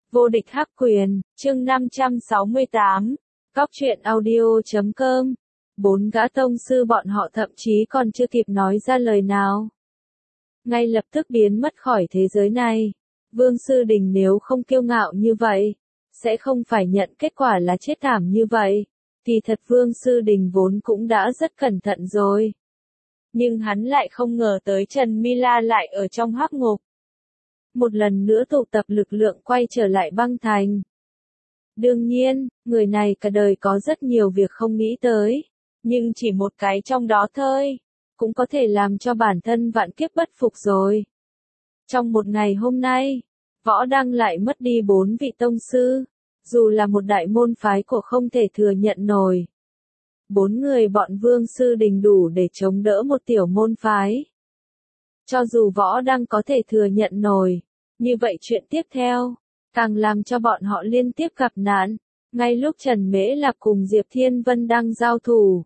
Vô địch hắc quyền, chương 568, Cóc truyện audio.com. Bốn gã tông sư bọn họ thậm chí còn chưa kịp nói ra lời nào, ngay lập tức biến mất khỏi thế giới này. Vương Sư Đình nếu không kiêu ngạo như vậy, sẽ không phải nhận kết quả là chết thảm như vậy. Kỳ thật Vương Sư Đình vốn cũng đã rất cẩn thận rồi. Nhưng hắn lại không ngờ tới Trần Mi La lại ở trong hắc ngục. Một lần nữa tụ tập lực lượng quay trở lại băng thành. Đương nhiên, người này cả đời có rất nhiều việc không nghĩ tới. Nhưng chỉ một cái trong đó thôi, cũng có thể làm cho bản thân vạn kiếp bất phục rồi. Trong một ngày hôm nay, Võ Đăng lại mất đi 4 vị tông sư. Dù là một đại môn phái của không thể thừa nhận nổi. 4 người bọn Vương Sư Đình đủ để chống đỡ một tiểu môn phái. Cho dù Võ Đăng có thể thừa nhận nổi, như vậy chuyện tiếp theo, càng làm cho bọn họ liên tiếp gặp nạn. Ngay lúc Trần Mễ Lạp cùng Diệp Thiên Vân đang giao thủ,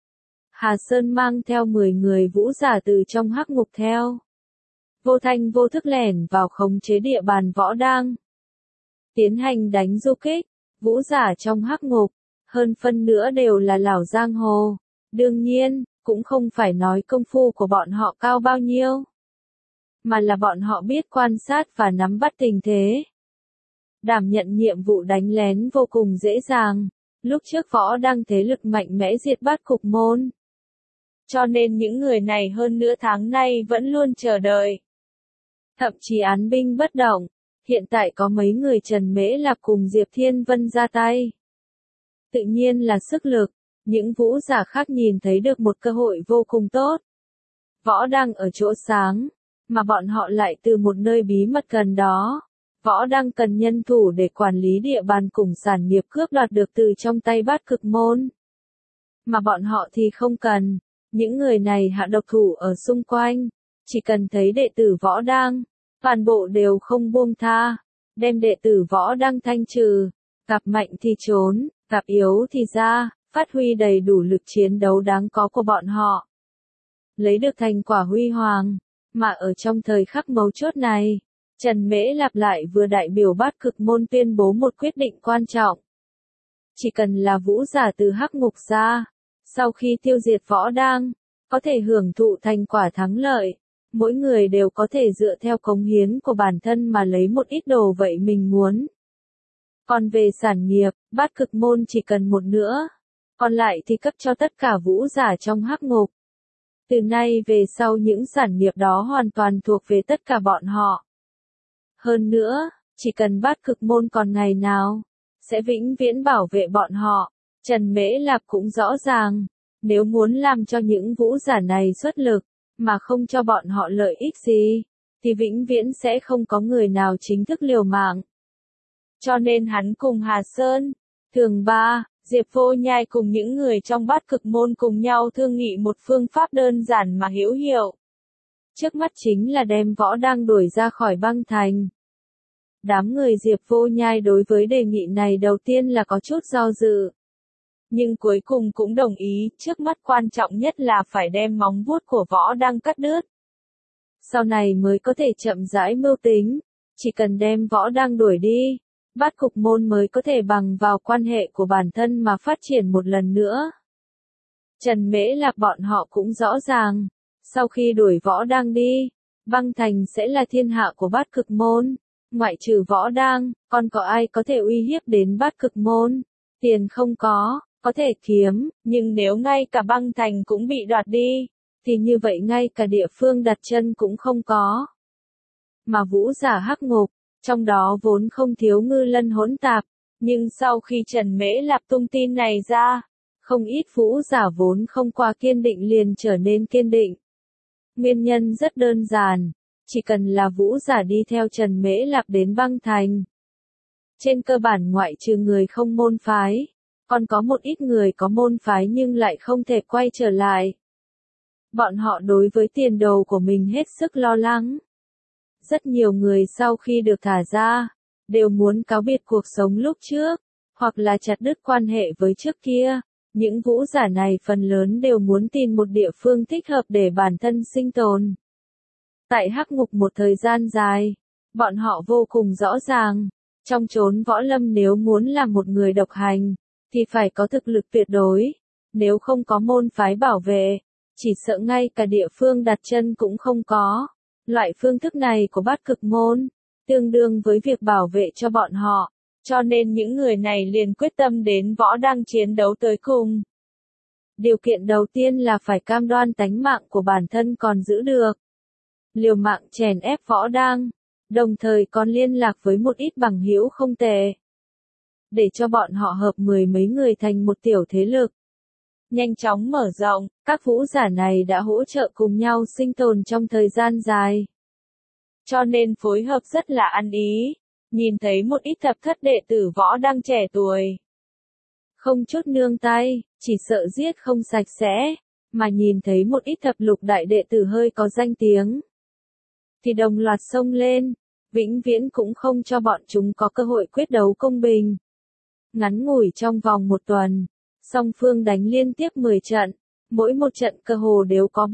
Hà Sơn mang theo 10 người vũ giả từ trong hắc ngục theo. Vô thanh vô thức lẻn vào khống chế địa bàn Võ Đăng. Tiến hành đánh du kích, vũ giả trong hắc ngục, hơn phân nữa đều là lão giang hồ. Đương nhiên, cũng không phải nói công phu của bọn họ cao bao nhiêu, mà là bọn họ biết quan sát và nắm bắt tình thế. Đảm nhận nhiệm vụ đánh lén vô cùng dễ dàng. Lúc trước Võ Đăng thế lực mạnh mẽ diệt Bát Cục Môn. Cho nên những người này hơn nửa tháng nay vẫn luôn chờ đợi. Thậm chí án binh bất động. Hiện tại có mấy người Trần Mễ Lạp cùng Diệp Thiên Vân ra tay. Tự nhiên là sức lực. Những vũ giả khác nhìn thấy được một cơ hội vô cùng tốt. Võ Đăng ở chỗ sáng, mà bọn họ lại từ một nơi bí mật gần đó. Võ Đăng cần nhân thủ để quản lý địa bàn cùng sản nghiệp cướp đoạt được từ trong tay Bát Cực Môn. Mà bọn họ thì không cần. Những người này hạ độc thủ ở xung quanh. Chỉ cần thấy đệ tử Võ Đăng, toàn bộ đều không buông tha. Đem đệ tử Võ Đăng thanh trừ. Gặp mạnh thì trốn, gặp yếu thì ra, phát huy đầy đủ lực chiến đấu đáng có của bọn họ. Lấy được thành quả huy hoàng. Mà ở trong thời khắc mấu chốt này, Trần Mễ Lạp lại vừa đại biểu Bát Cực Môn tuyên bố một quyết định quan trọng. Chỉ cần là vũ giả từ hắc ngục ra, sau khi tiêu diệt Võ Đăng, có thể hưởng thụ thành quả thắng lợi. Mỗi người đều có thể dựa theo cống hiến của bản thân mà lấy một ít đồ vậy mình muốn. Còn về sản nghiệp, Bát Cực Môn chỉ cần một nữa. Còn lại thì cấp cho tất cả vũ giả trong hắc ngục. Từ nay về sau những sản nghiệp đó hoàn toàn thuộc về tất cả bọn họ. Hơn nữa, chỉ cần Bát Cực Môn còn ngày nào, sẽ vĩnh viễn bảo vệ bọn họ. Trần Mễ Lạp cũng rõ ràng, nếu muốn làm cho những vũ giả này xuất lực, mà không cho bọn họ lợi ích gì, thì vĩnh viễn sẽ không có người nào chính thức liều mạng. Cho nên hắn cùng Hà Sơn, Thường Ba, Diệp Vô Nhai cùng những người trong Bát Cực Môn cùng nhau thương nghị một phương pháp đơn giản mà hữu hiệu. Trước mắt chính là đem Võ Đăng đuổi ra khỏi băng thành. Đám người Diệp Vô Nhai đối với đề nghị này đầu tiên là có chút do dự. Nhưng cuối cùng cũng đồng ý, trước mắt quan trọng nhất là phải đem móng vuốt của Võ Đăng cắt đứt. Sau này mới có thể chậm rãi mưu tính, chỉ cần đem Võ Đăng đuổi đi, Bát Cục Môn mới có thể bằng vào quan hệ của bản thân mà phát triển một lần nữa. Trần Mễ Lạp bọn họ cũng rõ ràng, sau khi đuổi Võ Đăng đi, băng thành sẽ là thiên hạ của Bát Cực Môn. Ngoại trừ Võ Đăng, còn có ai có thể uy hiếp đến Bát Cực Môn? Tiền không có thể kiếm, nhưng nếu ngay cả băng thành cũng bị đoạt đi, thì như vậy ngay cả địa phương đặt chân cũng không có. Mà vũ giả hắc ngục, trong đó vốn không thiếu ngư lân hỗn tạp, nhưng sau khi Trần Mễ Lạp tung tin này ra, không ít vũ giả vốn không qua kiên định liền trở nên kiên định. Nguyên nhân rất đơn giản, chỉ cần là vũ giả đi theo Trần Mễ Lạp đến băng thành. Trên cơ bản ngoại trừ người không môn phái, còn có một ít người có môn phái nhưng lại không thể quay trở lại. Bọn họ đối với tiền đồ của mình hết sức lo lắng. Rất nhiều người sau khi được thả ra, đều muốn cáo biệt cuộc sống lúc trước, hoặc là chặt đứt quan hệ với trước kia. Những vũ giả này phần lớn đều muốn tìm một địa phương thích hợp để bản thân sinh tồn. Tại hắc ngục một thời gian dài, bọn họ vô cùng rõ ràng, Trong chốn võ lâm nếu muốn làm một người độc hành, thì phải có thực lực tuyệt đối. Nếu không có môn phái bảo vệ, chỉ sợ ngay cả địa phương đặt chân cũng không có. Loại phương thức này của bát cực môn, tương đương với việc bảo vệ cho bọn họ. Cho nên những người này liền quyết tâm đến võ đang chiến đấu tới cùng. Điều kiện đầu tiên là phải cam đoan tánh mạng của bản thân còn giữ được. Liều mạng chèn ép võ đang, đồng thời còn liên lạc với một ít bằng hữu không tệ. Để cho bọn họ hợp 10 mấy người thành một tiểu thế lực. Nhanh chóng mở rộng, các vũ giả này đã hỗ trợ cùng nhau sinh tồn trong thời gian dài. Cho nên phối hợp rất là ăn ý. Nhìn thấy một ít thập thất đệ tử võ đang trẻ tuổi. Không chút nương tay, chỉ sợ giết không sạch sẽ, mà nhìn thấy một ít thập lục đại đệ tử hơi có danh tiếng. Thì đồng loạt xông lên, vĩnh viễn cũng không cho bọn chúng có cơ hội quyết đấu công bình. Ngắn ngủi trong vòng một tuần, song phương đánh liên tiếp 10 trận, mỗi một trận cơ hồ đều có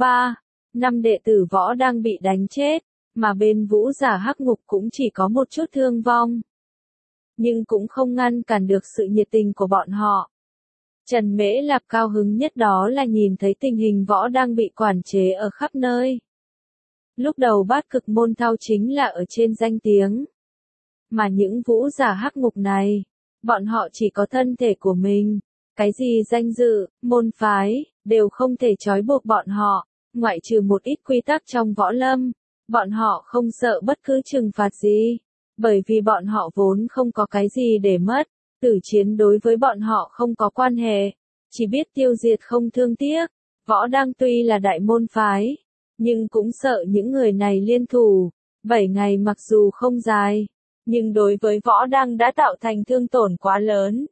5 đệ tử võ đang bị đánh chết. Mà bên vũ giả hắc ngục cũng chỉ có một chút thương vong. Nhưng cũng không ngăn cản được sự nhiệt tình của bọn họ. Trần Mễ Lạp cao hứng nhất đó là nhìn thấy tình hình võ đang bị quản chế ở khắp nơi. Lúc đầu bát cực môn thao chính là ở trên danh tiếng. Mà những vũ giả hắc ngục này, bọn họ chỉ có thân thể của mình. Cái gì danh dự, môn phái, đều không thể trói buộc bọn họ, ngoại trừ một ít quy tắc trong võ lâm. Bọn họ không sợ bất cứ trừng phạt gì, bởi vì bọn họ vốn không có cái gì để mất, tử chiến đối với bọn họ không có quan hệ, chỉ biết tiêu diệt không thương tiếc. Võ đang tuy là đại môn phái, nhưng cũng sợ những người này liên thủ. 7 ngày mặc dù không dài, nhưng đối với võ đang đã tạo thành thương tổn quá lớn.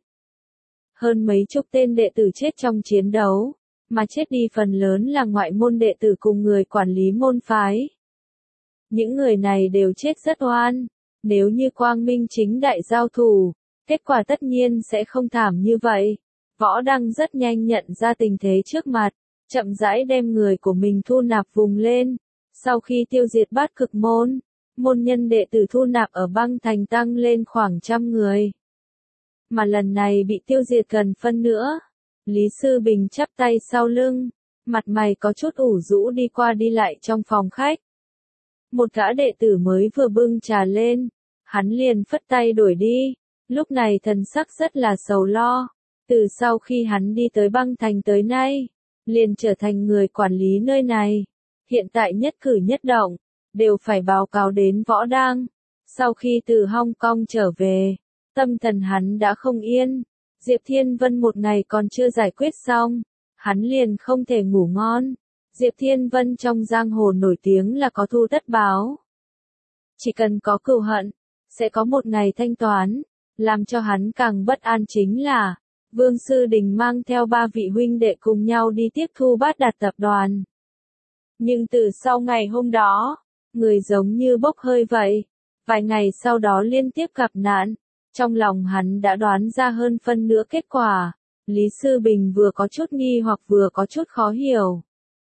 Hơn mấy chục tên đệ tử chết trong chiến đấu, mà chết đi phần lớn là ngoại môn đệ tử cùng người quản lý môn phái. Những người này đều chết rất oan, nếu như quang minh chính đại giao thủ, kết quả tất nhiên sẽ không thảm như vậy. Võ đang rất nhanh nhận ra tình thế trước mặt, chậm rãi đem người của mình thu nạp vùng lên. Sau khi tiêu diệt bát cực môn, môn nhân đệ tử thu nạp ở băng thành tăng lên khoảng 100 người. Mà lần này bị tiêu diệt gần phân nữa. Lý Sư Bình chắp tay sau lưng, mặt mày có chút ủ rũ đi qua đi lại trong phòng khách. Một gã đệ tử mới vừa bưng trà lên, hắn liền phất tay đuổi đi, lúc này thần sắc rất là sầu lo, từ sau khi hắn đi tới băng thành tới nay, liền trở thành người quản lý nơi này, hiện tại nhất cử nhất động, đều phải báo cáo đến võ đang. Sau khi từ Hong Kong trở về, tâm thần hắn đã không yên, Diệp Thiên Vân một ngày còn chưa giải quyết xong, hắn liền không thể ngủ ngon. Diệp Thiên Vân trong giang hồ nổi tiếng là có thu tất báo. Chỉ cần có cừu hận, sẽ có một ngày thanh toán. Làm cho hắn càng bất an chính là, Vương Sư Đình mang theo 3 vị huynh đệ cùng nhau đi tiếp thu Bát Đạt tập đoàn. Nhưng từ sau ngày hôm đó, người giống như bốc hơi vậy. Vài ngày sau đó liên tiếp gặp nạn. Trong lòng hắn đã đoán ra hơn phân nửa kết quả. Lý Sư Bình vừa có chút nghi hoặc vừa có chút khó hiểu.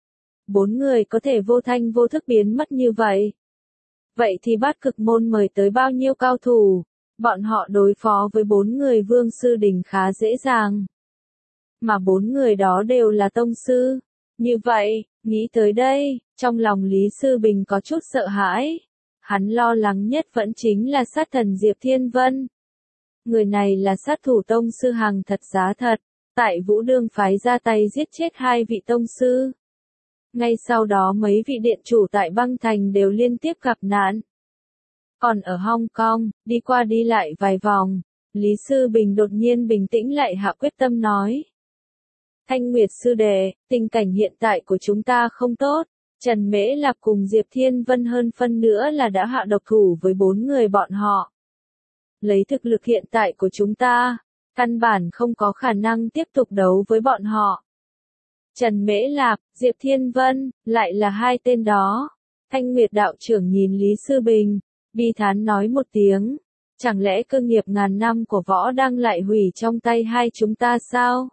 4 người có thể vô thanh vô thức biến mất như vậy. Vậy thì bát cực môn mời tới bao nhiêu cao thủ, bọn họ đối phó với 4 người Vương Sư Đình khá dễ dàng. Mà 4 người đó đều là tông sư. Như vậy, nghĩ tới đây, trong lòng Lý Sư Bình có chút sợ hãi. Hắn lo lắng nhất vẫn chính là sát thần Diệp Thiên Vân. Người này là sát thủ tông sư hàng thật giá thật, tại Vũ Đương phái ra tay giết chết 2 vị tông sư. Ngay sau đó mấy vị điện chủ tại băng thành đều liên tiếp gặp nạn. Còn ở Hong Kong, đi qua đi lại vài vòng, Lý Sư Bình đột nhiên bình tĩnh lại hạ quyết tâm nói. Thanh Nguyệt sư đệ, tình cảnh hiện tại của chúng ta không tốt. Trần Mễ Lạp cùng Diệp Thiên Vân hơn phân nữa là đã hạ độc thủ với 4 người bọn họ. Lấy thực lực hiện tại của chúng ta, căn bản không có khả năng tiếp tục đấu với bọn họ. Trần Mễ Lạp, Diệp Thiên Vân, lại là 2 tên đó. Thanh Nguyệt đạo trưởng nhìn Lý Sư Bình, bi thán nói một tiếng. Chẳng lẽ cơ nghiệp ngàn năm của võ đang lại hủy trong tay hai chúng ta sao?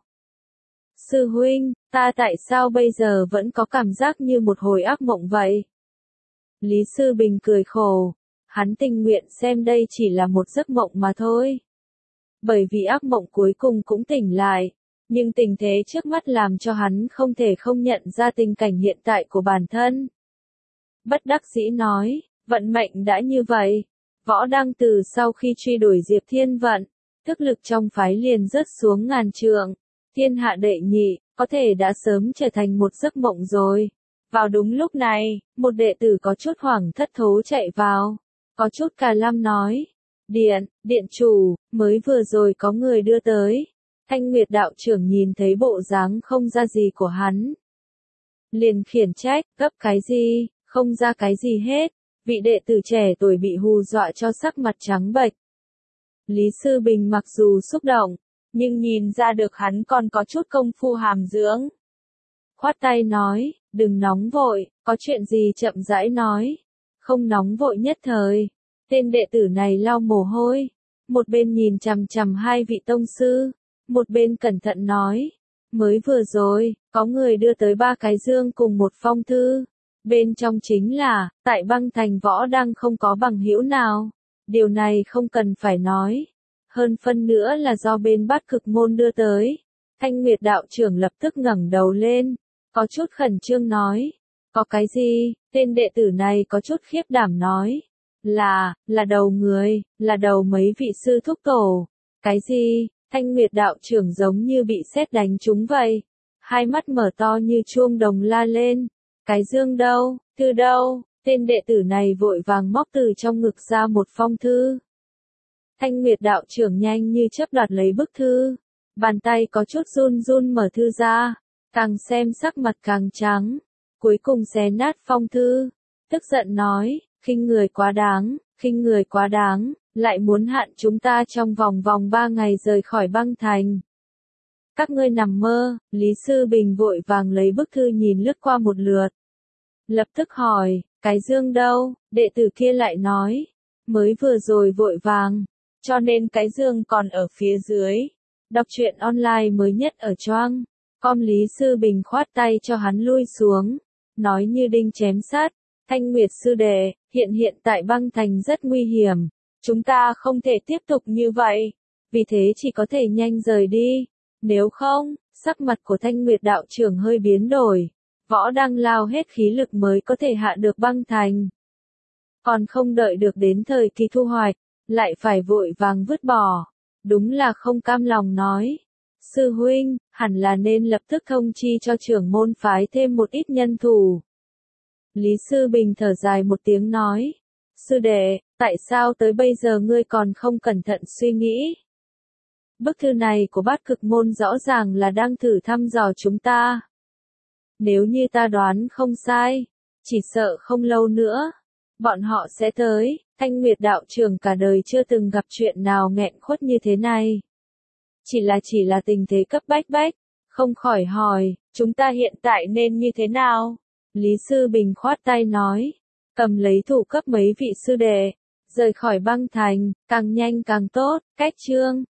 Sư huynh, ta tại sao bây giờ vẫn có cảm giác như một hồi ác mộng vậy? Lý Sư Bình cười khổ. hắn tình nguyện xem đây chỉ là một giấc mộng mà thôi. Bởi vì ác mộng cuối cùng cũng tỉnh lại, nhưng tình thế trước mắt làm cho hắn không thể không nhận ra tình cảnh hiện tại của bản thân. Bất đắc dĩ nói, vận mệnh đã như vậy. Võ Đăng từ sau khi truy đuổi Diệp Thiên Vận, thức lực trong phái liền rớt xuống ngàn trượng, thiên hạ đệ nhị, có thể đã sớm trở thành một giấc mộng rồi. Vào đúng lúc này, một đệ tử có chút hoảng thất thố chạy vào, có chút cà lăm nói, điện chủ, mới vừa rồi có người đưa tới. Thanh Nguyệt đạo trưởng nhìn thấy bộ dáng không ra gì của hắn, liền khiển trách, gấp cái gì, không ra cái gì hết. Vị đệ tử trẻ tuổi bị hù dọa cho sắc mặt trắng bệch. Lý Sư Bình mặc dù xúc động, nhưng nhìn ra được hắn còn có chút công phu hàm dưỡng. Khoát tay nói, đừng nóng vội, có chuyện gì chậm rãi nói. Không nóng vội nhất thời. Tên đệ tử này lau mồ hôi, một bên nhìn chằm chằm hai vị tông sư, một bên cẩn thận nói, mới vừa rồi, có người đưa tới 3 cái dương cùng một phong thư. Bên trong chính là, tại băng thành Võ Đăng không có bằng hữu nào. Điều này không cần phải nói. Hơn phân nữa là do bên Bát Cực Môn đưa tới. Thanh Nguyệt đạo trưởng lập tức ngẩng đầu lên, có chút khẩn trương nói. Có cái gì? Tên đệ tử này có chút khiếp đảm nói. Là đầu người, là đầu mấy vị sư thúc tổ. Cái gì? Thanh Nguyệt đạo trưởng giống như bị sét đánh trúng vậy. Hai mắt mở to như chuông đồng la lên. Cái dương đâu, thư đâu? Tên đệ tử này vội vàng móc từ trong ngực ra một phong thư. Thanh Nguyệt đạo trưởng nhanh như chớp đoạt lấy bức thư. Bàn tay có chút run run mở thư ra. Càng xem sắc mặt càng trắng. Cuối cùng xé nát phong thư. Tức giận nói, khinh người quá đáng, lại muốn hạn chúng ta trong vòng 3 ngày rời khỏi băng thành. Các ngươi nằm mơ. Lý Sư Bình vội vàng lấy bức thư nhìn lướt qua một lượt. Lập tức hỏi, cái dương đâu? Đệ tử kia lại nói, mới vừa rồi vội vàng, cho nên cái dương còn ở phía dưới. Đọc truyện online mới nhất ở Choang. Com. Lý Sư Bình khoát tay cho hắn lui xuống, nói như đinh chém sắt, Thanh Nguyệt sư đệ, hiện tại băng thành rất nguy hiểm, chúng ta không thể tiếp tục như vậy, vì thế chỉ có thể nhanh rời đi. Nếu không, sắc mặt của Thanh Nguyệt đạo trưởng hơi biến đổi. Võ Đăng lao hết khí lực mới có thể hạ được băng thành. Còn không đợi được đến thời kỳ thu hoạch, lại phải vội vàng vứt bỏ. Đúng là không cam lòng nói. Sư huynh, hẳn là nên lập tức thông chi cho trưởng môn phái thêm một ít nhân thủ. Lý Sư Bình thở dài một tiếng nói. Sư đệ, tại sao tới bây giờ ngươi còn không cẩn thận suy nghĩ? Bức thư này của Bát Cực Môn rõ ràng là đang thử thăm dò chúng ta. Nếu như ta đoán không sai, chỉ sợ không lâu nữa, bọn họ sẽ tới. Thanh Nguyệt đạo trưởng cả đời chưa từng gặp chuyện nào nghẹn khuất như thế này. Chỉ là tình thế cấp bách, không khỏi hỏi, chúng ta hiện tại nên như thế nào? Lý Sư Bình khoát tay nói, cầm lấy thủ cấp mấy vị sư đệ, rời khỏi băng thành, càng nhanh càng tốt. Cách chương